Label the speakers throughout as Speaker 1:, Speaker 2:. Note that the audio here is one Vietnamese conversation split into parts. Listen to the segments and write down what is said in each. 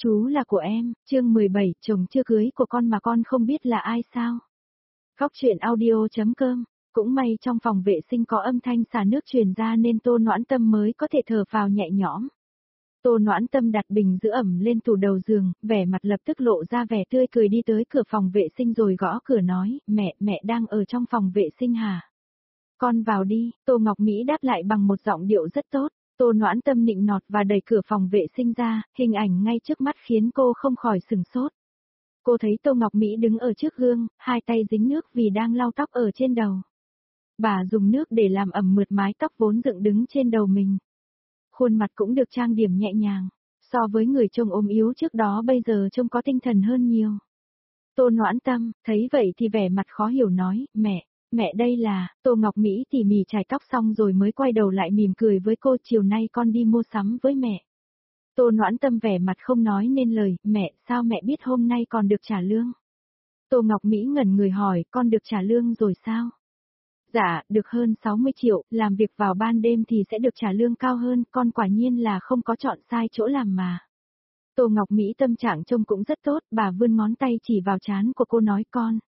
Speaker 1: Chú là của em, chương 17, chồng chưa cưới của con mà con không biết là ai sao? Góc truyện audio.com. Cũng may trong phòng vệ sinh có âm thanh xả nước truyền ra nên Tô Noãn Tâm mới có thể thở phào nhẹ nhõm. Tô Noãn Tâm đặt bình giữ ẩm lên tủ đầu giường, vẻ mặt lập tức lộ ra vẻ tươi cười đi tới cửa phòng vệ sinh rồi gõ cửa nói, mẹ đang ở trong phòng vệ sinh hả? Con vào đi, Tô Ngọc Mỹ đáp lại bằng một giọng điệu rất tốt. Tô Noãn Tâm nịnh nọt và đẩy cửa phòng vệ sinh ra, hình ảnh ngay trước mắt khiến cô không khỏi sửng sốt. Cô thấy Tô Ngọc Mỹ đứng ở trước gương, hai tay dính nước vì đang lau tóc ở trên đầu. Bà dùng nước để làm ẩm mượt mái tóc vốn dựng đứng trên đầu mình. Khuôn mặt cũng được trang điểm nhẹ nhàng, so với người trông ốm yếu trước đó bây giờ trông có tinh thần hơn nhiều. Tô Noãn Tâm, thấy vậy thì vẻ mặt khó hiểu nói, mẹ đây là, Tô Ngọc Mỹ tỉ mỉ chải tóc xong rồi mới quay đầu lại mỉm cười với cô, chiều nay con đi mua sắm với mẹ. Tô Noãn Tâm vẻ mặt không nói nên lời, mẹ, sao mẹ biết hôm nay còn được trả lương? Tô Ngọc Mỹ ngẩn người hỏi, con được trả lương rồi sao? Dạ, được hơn 60 triệu, làm việc vào ban đêm thì sẽ được trả lương cao hơn, con quả nhiên là không có chọn sai chỗ làm mà. Tô Ngọc Mỹ tâm trạng trông cũng rất tốt, bà vươn ngón tay chỉ vào trán của cô nói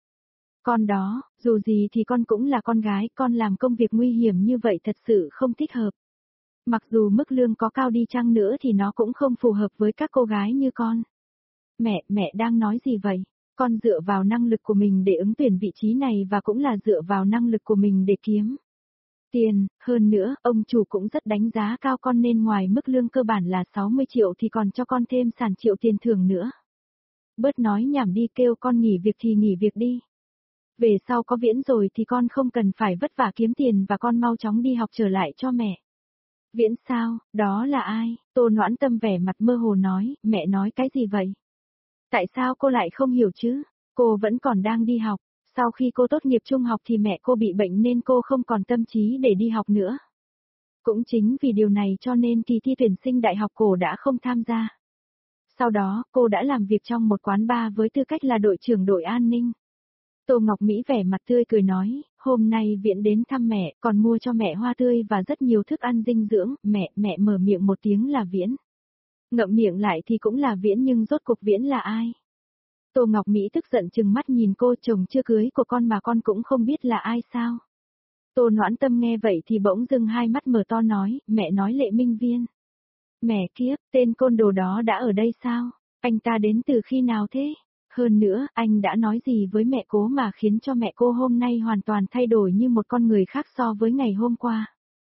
Speaker 1: con đó, dù gì thì con cũng là con gái, con làm công việc nguy hiểm như vậy thật sự không thích hợp. Mặc dù mức lương có cao đi chăng nữa thì nó cũng không phù hợp với các cô gái như con. Mẹ đang nói gì vậy? Con dựa vào năng lực của mình để ứng tuyển vị trí này và cũng là dựa vào năng lực của mình để kiếm tiền, hơn nữa, ông chủ cũng rất đánh giá cao con nên ngoài mức lương cơ bản là 60 triệu thì còn cho con thêm sàn triệu tiền thưởng nữa. Bớt nói nhảm đi, kêu con nghỉ việc thì nghỉ việc đi. Về sau có Viễn rồi thì con không cần phải vất vả kiếm tiền và con mau chóng đi học trở lại cho mẹ. Viễn sao, đó là ai? Tô Noãn Tâm vẻ mặt mơ hồ nói, mẹ nói cái gì vậy? Tại sao cô lại không hiểu chứ? Cô vẫn còn đang đi học, sau khi cô tốt nghiệp trung học thì mẹ cô bị bệnh nên cô không còn tâm trí để đi học nữa. Cũng chính vì điều này cho nên kỳ thi tuyển sinh đại học cô đã không tham gia. Sau đó, cô đã làm việc trong một quán bar với tư cách là đội trưởng đội an ninh. Tô Ngọc Mỹ vẻ mặt tươi cười nói, hôm nay Viễn đến thăm mẹ, còn mua cho mẹ hoa tươi và rất nhiều thức ăn dinh dưỡng, mẹ mở miệng một tiếng là Viễn. Ngậm miệng lại thì cũng là Viễn nhưng rốt cuộc Viễn là ai? Tô Ngọc Mỹ tức giận trừng mắt nhìn cô, chồng chưa cưới của con mà con cũng không biết là ai sao? Tô Noãn Tâm nghe vậy thì bỗng dưng hai mắt mở to nói, mẹ nói Lệ Minh Viên. Mẹ kiếp, tên côn đồ đó đã ở đây sao? Anh ta đến từ khi nào thế? Hơn nữa, anh đã nói gì với mẹ cô mà khiến cho mẹ cô hôm nay hoàn toàn thay đổi như một con người khác so với ngày hôm qua?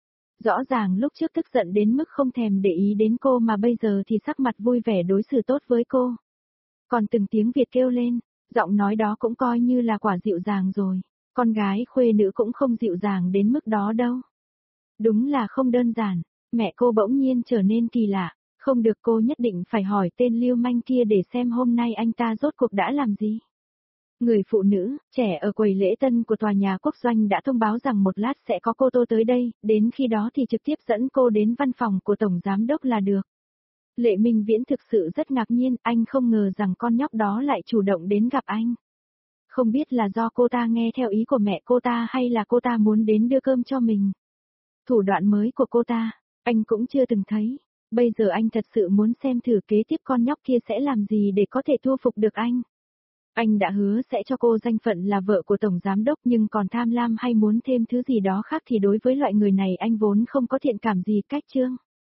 Speaker 1: Rõ ràng lúc trước tức giận đến mức không thèm để ý đến cô mà bây giờ thì sắc mặt vui vẻ đối xử tốt với cô. Còn từng tiếng Việt kêu lên, giọng nói đó cũng coi như là quả dịu dàng rồi. Con gái khuê nữ cũng không dịu dàng đến mức đó đâu. Đúng là không đơn giản, mẹ cô bỗng nhiên trở nên kỳ lạ. Không được, cô nhất định phải hỏi tên lưu manh kia để xem hôm nay anh ta rốt cuộc đã làm gì. Người phụ nữ, trẻ ở quầy lễ tân của tòa nhà quốc doanh đã thông báo rằng một lát sẽ có cô Tô tới đây, đến khi đó thì trực tiếp dẫn cô đến văn phòng của Tổng Giám Đốc là được. Lệ Minh Viễn thực sự rất ngạc nhiên, anh không ngờ rằng con nhóc đó lại chủ động đến gặp anh. Không biết là do cô ta nghe theo ý của mẹ cô ta hay là cô ta muốn đến đưa cơm cho mình. Thủ đoạn mới của cô ta, anh cũng chưa từng thấy. Bây giờ anh thật sự muốn xem thử kế tiếp con nhóc kia sẽ làm gì để có thể thu phục được anh. Anh đã hứa sẽ cho cô danh phận là vợ của Tổng Giám Đốc nhưng còn tham lam hay muốn thêm thứ gì đó khác thì đối với loại người này anh vốn không có thiện cảm gì cách chương.